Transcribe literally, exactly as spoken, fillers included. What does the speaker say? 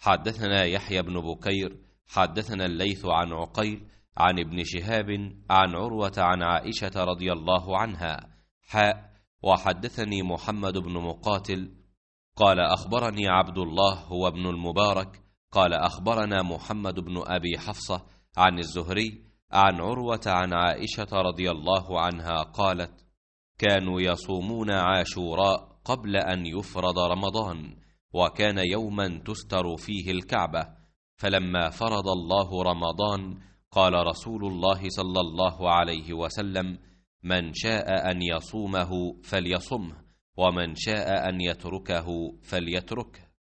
حدثنا يحيى بن بكير حدثنا الليث عن عقيل عن ابن شهاب عن عروة عن عائشة رضي الله عنها حاء وحدثني محمد بن مقاتل قال أخبرني عبد الله هو ابن المبارك قال أخبرنا محمد بن أبي حفصة عن الزهري عن عروة عن عائشة رضي الله عنها قالت كانوا يصومون عاشوراء قبل أن يفرض رمضان وكان يوما تستر فيه الكعبة فلما فرض الله رمضان قال رسول الله صلى الله عليه وسلم من شاء أن يصومه فليصمه ومن شاء أن يتركه فليتركه